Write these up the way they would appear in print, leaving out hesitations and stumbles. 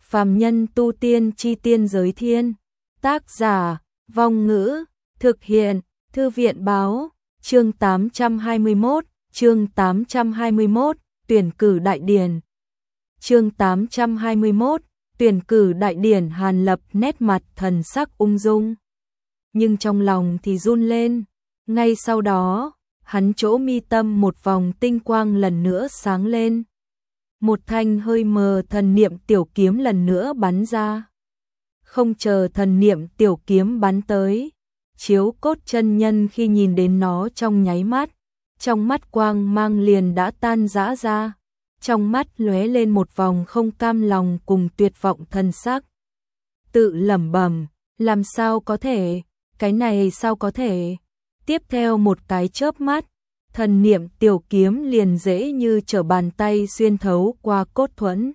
Phàm nhân tu tiên chi tiên giới thiên. Tác giả, Vong Ngữ, thực hiện, Thư viện báo, chương 821, tuyển cử đại điển. Chương 821, tuyển cử đại điển. Hàn Lập nét mặt thần sắc ung dung, nhưng trong lòng thì run lên. Ngay sau đó, hắn chỗ mi tâm một vòng tinh quang lần nữa sáng lên. Một thanh hơi mờ thần niệm tiểu kiếm lần nữa bắn ra. Không chờ thần niệm tiểu kiếm bắn tới, Chiếu Cốt chân nhân khi nhìn đến nó trong nháy mắt, trong mắt quang mang liền đã tan rã ra, trong mắt lóe lên một vòng không cam lòng cùng tuyệt vọng thần sắc. Tự lẩm bẩm, làm sao có thể, cái này sao có thể? Tiếp theo một cái chớp mắt, thần niệm tiểu kiếm liền dễ như trở bàn tay xuyên thấu qua cốt thuẫn,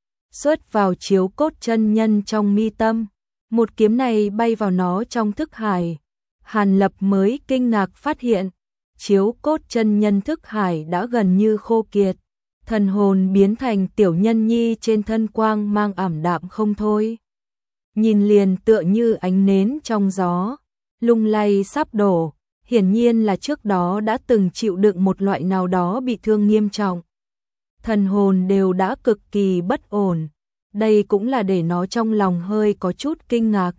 xuất vào Chiếu Cốt chân nhân trong mi tâm. Một kiếm này bay vào nó trong thức hải. Hàn Lập mới kinh ngạc phát hiện, Chiếu Cốt chân nhân thức hải đã gần như khô kiệt, thần hồn biến thành tiểu nhân nhi trên thân quang mang ảm đạm không thôi. Nhìn liền tựa như ánh nến trong gió, lung lay sắp đổ, hiển nhiên là trước đó đã từng chịu đựng một loại nào đó bị thương nghiêm trọng. Thần hồn đều đã cực kỳ bất ổn, đây cũng là để nó trong lòng hơi có chút kinh ngạc.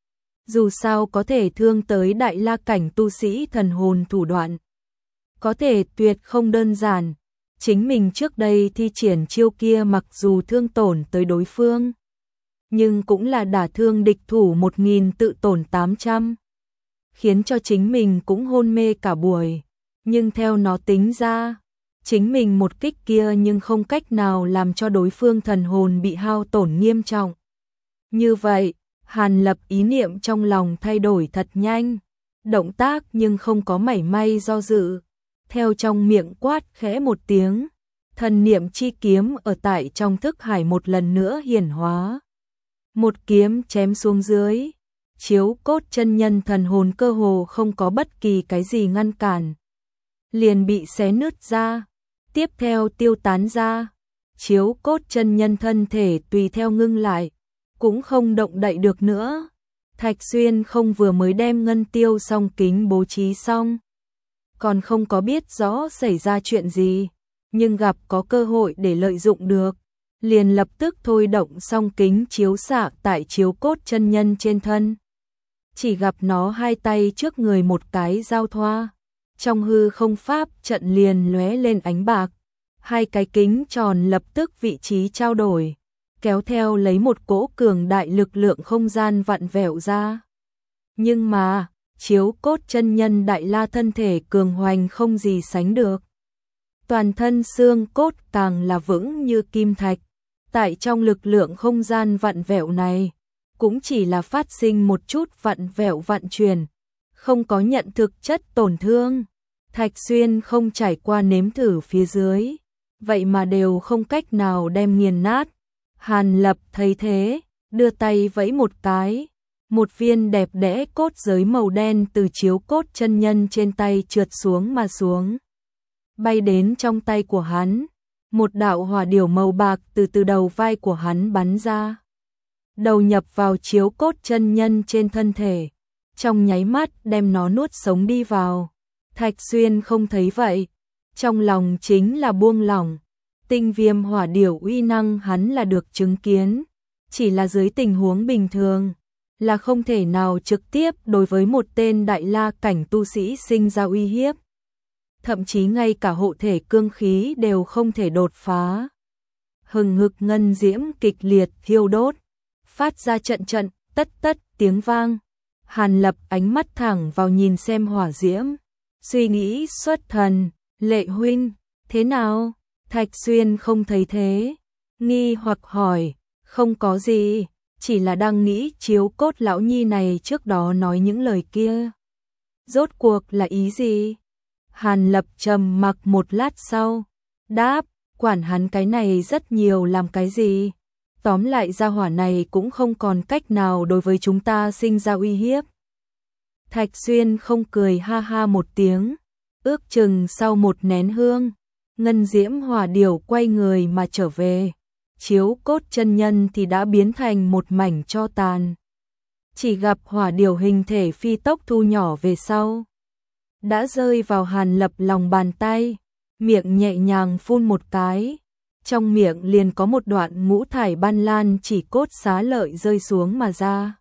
Dù sao có thể thương tới đại la cảnh tu sĩ thần hồn thủ đoạn, có thể tuyệt không đơn giản. Chính mình trước đây thi triển chiêu kia mặc dù thương tổn tới đối phương, nhưng cũng là đả thương địch thủ 1000 tự tổn 800, khiến cho chính mình cũng hôn mê cả buổi. Nhưng theo nó tính ra, chính mình một kích kia nhưng không cách nào làm cho đối phương thần hồn bị hao tổn nghiêm trọng. Như vậy, Hàn Lập ý niệm trong lòng thay đổi thật nhanh, động tác nhưng không có mảy may do dự. Theo trong miệng quát khẽ một tiếng, thần niệm chi kiếm ở tại trong thức hải một lần nữa hiển hóa. Một kiếm chém xuống dưới, Chiếu Cốt chân nhân thần hồn cơ hồ không có bất kỳ cái gì ngăn cản, liền bị xé nứt ra, tiếp theo tiêu tán ra. Chiếu Cốt chân nhân thân thể tùy theo ngưng lại, cũng không động đậy được nữa. Thạch Xuyên không vừa mới đem ngân tiêu song kính bố trí xong, còn không có biết rõ xảy ra chuyện gì, nhưng gặp có cơ hội để lợi dụng được, liền lập tức thôi động song kính chiếu xạ tại Chiếu Cốt chân nhân trên thân. Chỉ gặp nó hai tay trước người một cái giao thoa, trong hư không pháp trận liền lóe lên ánh bạc, hai cái kính tròn lập tức vị trí trao đổi, kéo theo lấy một cỗ cường đại lực lượng không gian vặn vẹo ra. Nhưng mà, Chiếu Cốt chân nhân đại la thân thể cường hoành không gì sánh được. Toàn thân xương cốt càng là vững như kim thạch, tại trong lực lượng không gian vặn vẹo này, cũng chỉ là phát sinh một chút vặn vẹo vận chuyển, không có nhận thực chất tổn thương. Thạch Xuyên không trải qua nếm thử phía dưới, vậy mà đều không cách nào đem nghiền nát. Hàn Lập thấy thế, đưa tay vẫy một cái, một viên đẹp đẽ cốt giới màu đen từ Chiếu Cốt chân nhân trên tay trượt xuống mà xuống, bay đến trong tay của hắn. Một đạo hỏa điểu màu bạc từ đầu vai của hắn bắn ra, đầu nhập vào Chiếu Cốt chân nhân trên thân thể, trong nháy mắt đem nó nuốt sống đi vào. Thạch Xuyên không thấy vậy, trong lòng chính là buông lỏng. Tinh viêm hỏa điểu uy năng hắn là được chứng kiến, chỉ là dưới tình huống bình thường là không thể nào trực tiếp đối với một tên đại la cảnh tu sĩ sinh ra uy hiếp, thậm chí ngay cả hộ thể cương khí đều không thể đột phá. Hừng hực ngân diễm kịch liệt thiêu đốt, phát ra trận trận tất tất tiếng vang. Hàn Lập ánh mắt thẳng vào nhìn xem hỏa diễm, suy nghĩ xuất thần. Lệ huynh, thế nào? Thạch Xuyên không thấy thế, nghi hoặc hỏi. Không có gì, chỉ là đang nghĩ Chiếu Cốt lão nhi này trước đó nói những lời kia, rốt cuộc là ý gì? Hàn Lập trầm mặc một lát sau, đáp, quản hắn cái này rất nhiều làm cái gì? Tóm lại gia hỏa này cũng không còn cách nào đối với chúng ta sinh ra uy hiếp. Thạch Xuyên không cười ha ha một tiếng, ước chừng sau một nén hương, ngân diễm hỏa điểu quay người mà trở về. Chiếu cốt chân nhân thì đã biến thành một mảnh tro tàn. Chỉ gặp hỏa điểu hình thể phi tốc thu nhỏ về sau, đã rơi vào Hàn Lập lòng bàn tay, miệng nhẹ nhàng phun một cái, trong miệng liền có một đoạn ngũ thải ban lan chỉ cốt xá lợi rơi xuống mà ra.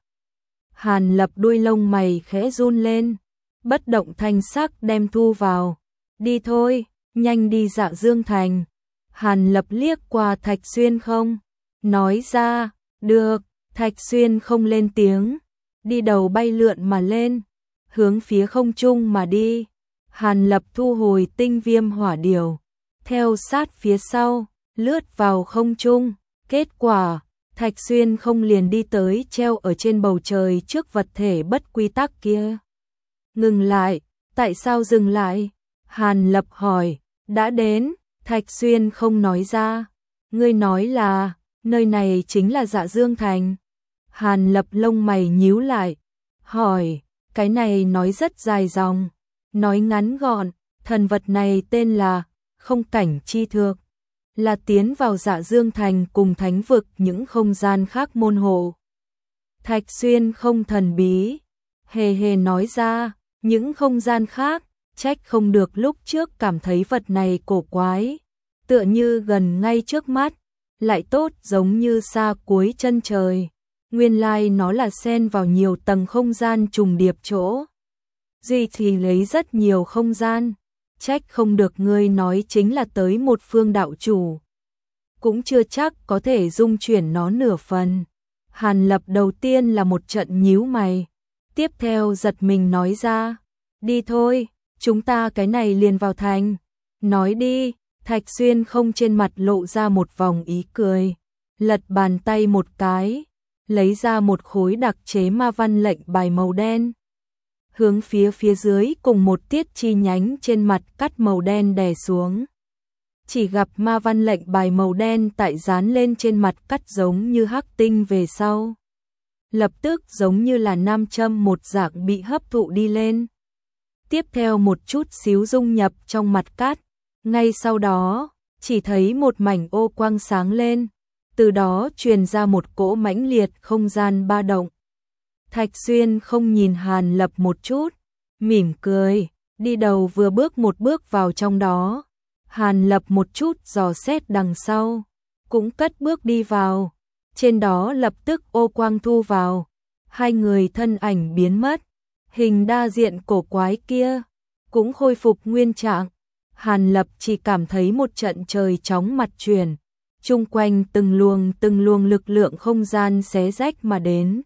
Hàn Lập đuôi lông mày khẽ run lên, bất động thanh sắc đem thu vào. Đi thôi, nhanh đi Dạ Dương Thành. Hàn Lập liếc qua Thạch Xuyên không, nói ra, được. Thạch Xuyên không lên tiếng, đi đầu bay lượn mà lên, hướng phía không trung mà đi. Hàn Lập thu hồi tinh viêm hỏa điểu, theo sát phía sau, lướt vào không trung. Kết quả, Thạch Xuyên không liền đi tới treo ở trên bầu trời trước vật thể bất quy tắc kia. Ngừng lại, tại sao dừng lại? Hàn Lập hỏi, đã đến. Thạch Xuyên không nói ra, ngươi nói là, nơi này chính là Dạ Dương Thành. Hàn Lập lông mày nhíu lại, hỏi, cái này nói rất dài dòng, nói ngắn gọn, thần vật này tên là Không Cảnh Chi Thược, là tiến vào Dạ Dương Thành cùng thánh vực những không gian khác môn hộ. Thạch Xuyên không thần bí, hề hề nói ra, những không gian khác, trách không được lúc trước cảm thấy vật này cổ quái, tựa như gần ngay trước mắt, lại tốt giống như xa cuối chân trời. Nguyên lai nó là xen vào nhiều tầng không gian trùng điệp chỗ. Duy thì lấy rất nhiều không gian, trách không được ngươi nói chính là tới một phương đạo chủ. Cũng chưa chắc có thể dung chuyển nó nửa phần. Hàn Lập đầu tiên là một trận nhíu mày, tiếp theo giật mình nói ra, đi thôi, chúng ta cái này liền vào thành. Nói đi. Thạch Xuyên không trên mặt lộ ra một vòng ý cười, lật bàn tay một cái, lấy ra một khối đặc chế ma văn lệnh bài màu đen. Hướng phía dưới cùng một tiết chi nhánh trên mặt cắt màu đen đè xuống. Chỉ gặp ma văn lệnh bài màu đen tại dán lên trên mặt cắt giống như hắc tinh về sau. Lập tức giống như là nam châm một dạng bị hấp thụ đi lên. Tiếp theo một chút xíu dung nhập trong mặt cắt. Ngay sau đó, chỉ thấy một mảnh ô quang sáng lên, từ đó truyền ra một cỗ mãnh liệt không gian ba động. Thạch Xuyên không nhìn Hàn Lập một chút, mỉm cười, đi đầu vừa bước một bước vào trong đó. Hàn Lập một chút dò xét đằng sau, cũng cất bước đi vào, trên đó lập tức ô quang thu vào, hai người thân ảnh biến mất, hình đa diện cổ quái kia cũng khôi phục nguyên trạng. Hàn Lập chỉ cảm thấy một trận trời chóng mặt chuyển, chung quanh từng luồng lực lượng không gian xé rách mà đến.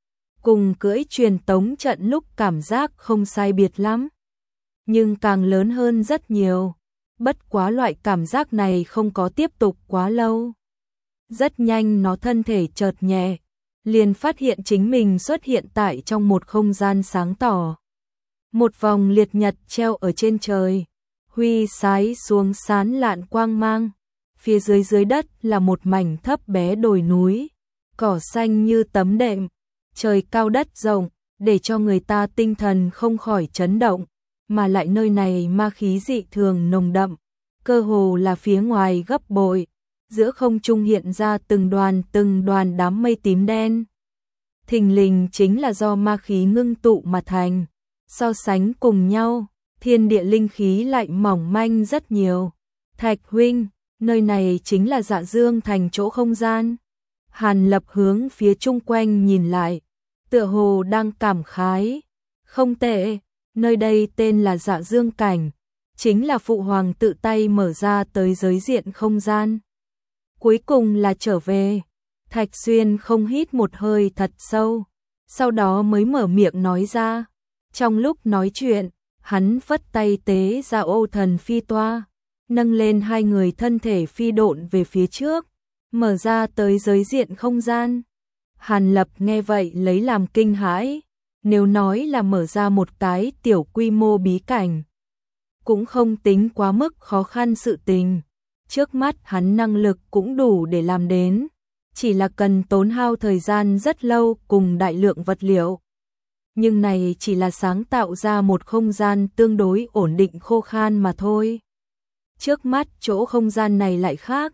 Cùng cưỡi truyền tống trận lúc cảm giác không sai biệt lắm, nhưng càng lớn hơn rất nhiều. Bất quá loại cảm giác này không có tiếp tục quá lâu. Rất nhanh nó thân thể chợt nhẹ, liền phát hiện chính mình xuất hiện tại trong một không gian sáng tỏ. Một vòng liệt nhật treo ở trên trời, huy sái xuống sán lạn quang mang. Phía dưới đất là một mảnh thấp bé đồi núi, cỏ xanh như tấm đệm, trời cao đất rộng, để cho người ta tinh thần không khỏi chấn động, mà lại nơi này ma khí dị thường nồng đậm, cơ hồ là phía ngoài gấp bội, giữa không trung hiện ra từng đoàn đám mây tím đen. Thình lình chính là do ma khí ngưng tụ mà thành, so sánh cùng nhau, thiên địa linh khí lại mỏng manh rất nhiều. Thạch huynh, nơi này chính là Dạ Dương Thành chỗ không gian. Hàn Lập hướng phía chung quanh nhìn lại, tựa hồ đang cảm khái. Không tệ, nơi đây tên là Dạ Dương Cảnh, chính là Phụ Hoàng tự tay mở ra tới giới diện không gian. Cuối cùng là trở về. Thạch Xuyên không hít một hơi thật sâu, sau đó mới mở miệng nói ra. Trong lúc nói chuyện, hắn phất tay tế ra ô thần phi toa, nâng lên hai người thân thể phi độn về phía trước, mở ra tới giới diện không gian. Hàn Lập nghe vậy lấy làm kinh hãi, nếu nói là mở ra một cái tiểu quy mô bí cảnh, cũng không tính quá mức khó khăn sự tình. Trước mắt hắn năng lực cũng đủ để làm đến, chỉ là cần tốn hao thời gian rất lâu cùng đại lượng vật liệu. Nhưng này chỉ là sáng tạo ra một không gian tương đối ổn định khô khan mà thôi. Trước mắt chỗ không gian này lại khác,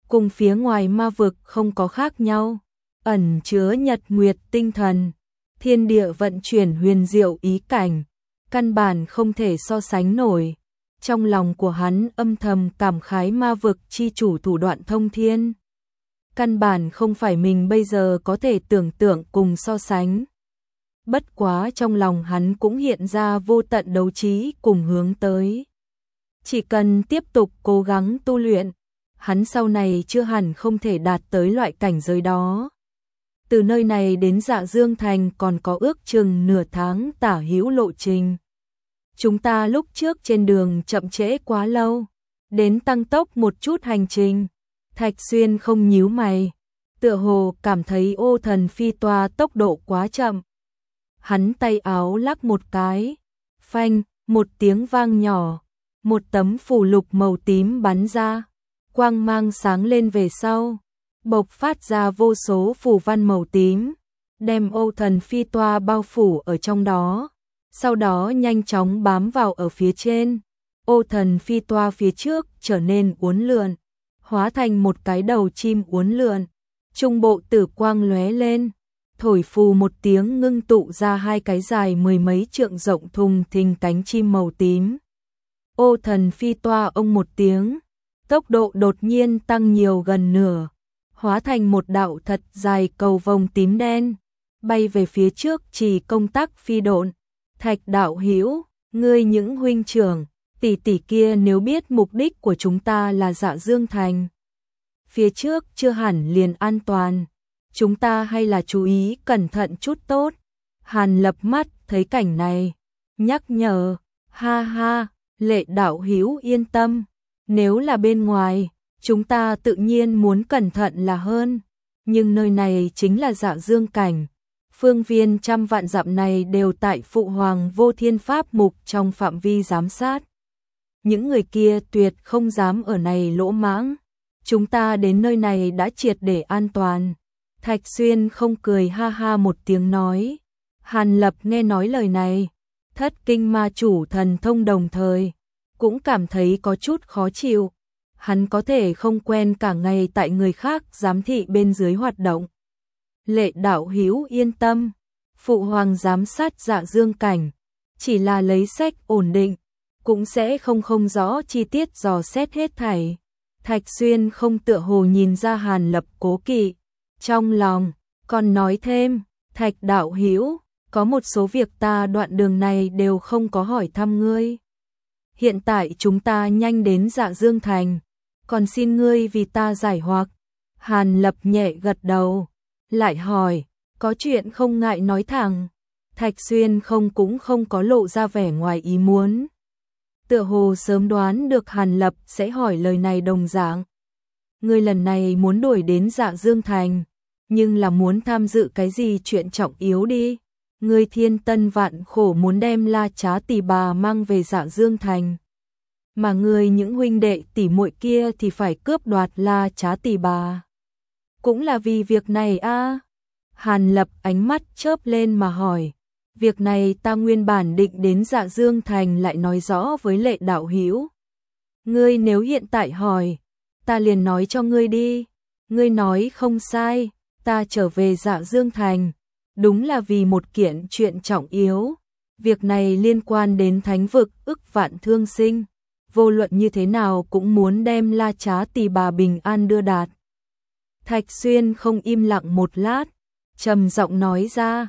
cùng phía ngoài ma vực không có khác nhau, ẩn chứa nhật nguyệt tinh thần, thiên địa vận chuyển huyền diệu ý cảnh, căn bản không thể so sánh nổi. Trong lòng của hắn âm thầm cảm khái ma vực chi chủ thủ đoạn thông thiên. Căn bản không phải mình bây giờ có thể tưởng tượng cùng so sánh. Bất quá trong lòng hắn cũng hiện ra vô tận đấu trí cùng hướng tới. Chỉ cần tiếp tục cố gắng tu luyện, hắn sau này chưa hẳn không thể đạt tới loại cảnh giới đó. Từ nơi này đến Dạ Dương Thành còn có ước chừng nửa tháng tả hữu lộ trình. Chúng ta lúc trước trên đường chậm trễ quá lâu, đến tăng tốc một chút hành trình. Thạch Xuyên không nhíu mày, tựa hồ cảm thấy Ô Thần phi toa tốc độ quá chậm. Hắn tay áo lắc một cái, phanh, một tiếng vang nhỏ, một tấm phù lục màu tím bắn ra, quang mang sáng lên về sau, bộc phát ra vô số phù văn màu tím, đem Ô Thần phi toa bao phủ ở trong đó, sau đó nhanh chóng bám vào ở phía trên. Ô Thần phi toa phía trước trở nên uốn lượn, hóa thành một cái đầu chim uốn lượn, trung bộ tử quang lóe lên, thổi phù một tiếng ngưng tụ ra hai cái dài mười mấy trượng rộng thùng thình cánh chim màu tím. Ô Thần phi toa ông một tiếng, tốc độ đột nhiên tăng nhiều gần nửa, hóa thành một đạo thật dài cầu vồng tím đen, bay về phía trước chỉ công tắc phi độn. Thạch đạo hữu, ngươi những huynh trưởng, tỷ tỷ kia nếu biết mục đích của chúng ta là Dạ Dương Thành, phía trước chưa hẳn liền an toàn, chúng ta hay là chú ý cẩn thận chút tốt. Hàn Lập mắt thấy cảnh này, nhắc nhở, ha ha, Lệ đạo hữu yên tâm, nếu là bên ngoài, chúng ta tự nhiên muốn cẩn thận là hơn, nhưng nơi này chính là Dạ Dương Cảnh. Phương viên trăm vạn dặm này đều tại Phụ Hoàng Vô Thiên Pháp Mục trong phạm vi giám sát. Những người kia tuyệt không dám ở này lỗ mãng. Chúng ta đến nơi này đã triệt để an toàn. Thạch Xuyên không cười ha ha một tiếng nói. Hàn Lập nghe nói lời này, thất kinh ma chủ thần thông đồng thời, cũng cảm thấy có chút khó chịu. Hắn có thể không quen cả ngày tại người khác giám thị bên dưới hoạt động. Lệ đạo hữu yên tâm, Phụ Hoàng giám sát Dạ Dương Cảnh, chỉ là lấy sách ổn định, cũng sẽ không rõ chi tiết dò xét hết thảy. Thạch Xuyên không tựa hồ nhìn ra Hàn Lập cố kỵ, trong lòng còn nói thêm, Thạch đạo hữu, có một số việc ta đoạn đường này đều không có hỏi thăm ngươi. Hiện tại chúng ta nhanh đến Dạ Dương Thành, còn xin ngươi vì ta giải hoặc. Hàn Lập nhẹ gật đầu, lại hỏi, có chuyện không ngại nói thẳng. Thạch Xuyên cũng không có lộ ra vẻ ngoài ý muốn. Tựa hồ sớm đoán được Hàn Lập sẽ hỏi lời này đồng dạng. Ngươi lần này muốn đuổi đến Dạ Dương Thành, nhưng là muốn tham dự cái gì chuyện trọng yếu đi. Ngươi thiên tân vạn khổ muốn đem La Trá tỷ bà mang về Dạ Dương Thành. Mà ngươi những huynh đệ tỷ muội kia thì phải cướp đoạt La Trá tỷ bà. Cũng là vì việc này a? Hàn Lập ánh mắt chớp lên mà hỏi. Việc này ta nguyên bản định đến Dạ Dương Thành lại nói rõ với Lệ đạo hữu. Ngươi nếu hiện tại hỏi, ta liền nói cho ngươi đi. Ngươi nói không sai, ta trở về Dạ Dương Thành, đúng là vì một kiện chuyện trọng yếu. Việc này liên quan đến thánh vực ức vạn thương sinh. Vô luận như thế nào cũng muốn đem La Trá tỷ bà bình an đưa đạt. Thạch Xuyên không im lặng một lát, trầm giọng nói ra,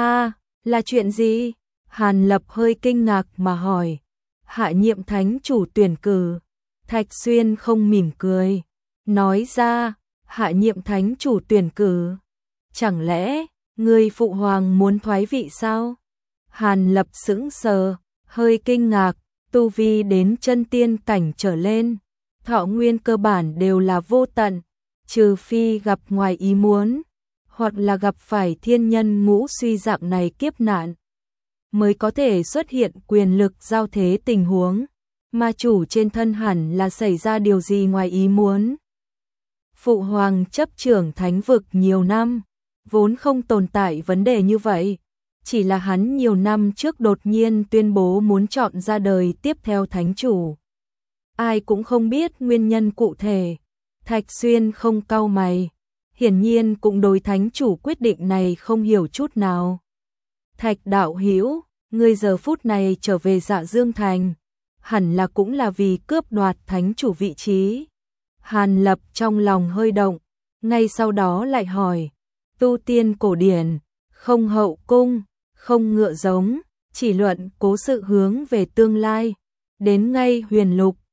là chuyện gì? Hàn Lập hơi kinh ngạc mà hỏi, hạ nhiệm thánh chủ tuyển cử. Thạch Xuyên không mỉm cười, nói ra, hạ nhiệm thánh chủ tuyển cử. Chẳng lẽ, người Phụ Hoàng muốn thoái vị sao? Hàn Lập sững sờ, hơi kinh ngạc, tu vi đến chân tiên cảnh trở lên, thọ nguyên cơ bản đều là vô tận, trừ phi gặp ngoài ý muốn, hoặc là gặp phải thiên nhân ngũ suy dạng này kiếp nạn, mới có thể xuất hiện quyền lực giao thế tình huống. Ma chủ trên thân hẳn là xảy ra điều gì ngoài ý muốn. Phụ Hoàng chấp trưởng thánh vực nhiều năm, vốn không tồn tại vấn đề như vậy. Chỉ là hắn nhiều năm trước đột nhiên tuyên bố muốn chọn ra đời tiếp theo thánh chủ. Ai cũng không biết nguyên nhân cụ thể. Thạch Xuyên không cau mày, hiển nhiên cũng đối thánh chủ quyết định này không hiểu chút nào. Thạch đạo hữu, ngươi giờ phút này trở về Dạ Dương Thành, hẳn là cũng là vì cướp đoạt thánh chủ vị trí. Hàn Lập trong lòng hơi động, ngay sau đó lại hỏi, tu tiên cổ điển, không hậu cung, không ngựa giống, chỉ luận cố sự hướng về tương lai, đến ngay huyền lục,